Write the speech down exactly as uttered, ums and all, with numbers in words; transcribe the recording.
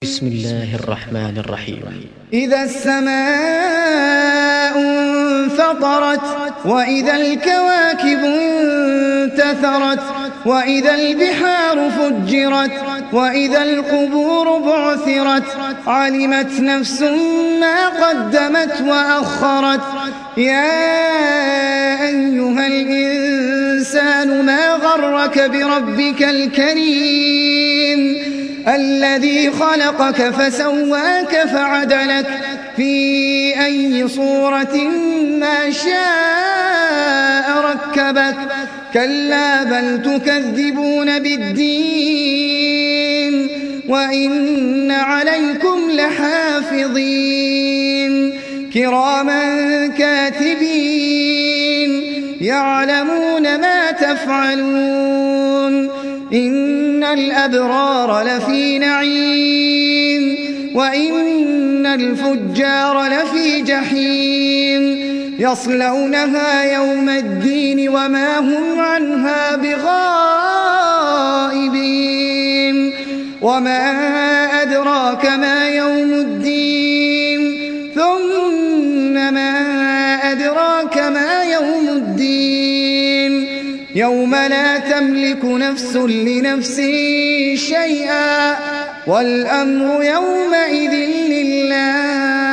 بسم الله الرحمن الرحيم. إذا السماء انفطرت وإذا الكواكب انتثرت وإذا البحار فجرت وإذا القبور بعثرت علمت نفس ما قدمت وأخرت. يا أيها الإنسان ما غرك بربك الكريم الذي خلقك فسواك فعدلك في أي صورة ما شاء ركبك. كلا بل تكذبون بالدين وإن عليكم لحافظين كراما كاتبين يعلمون ما تفعلون. إن الأبرار لفي نعيم وإن الفجار لفي جحيم يصلونها يوم الدين وما هم عنها بغائبين. وما أدراك ما يوم الدين ثم ما أدراك ما يوم الدين يوم لا تملك نفس لنفس شيئا والأمر يومئذ لله.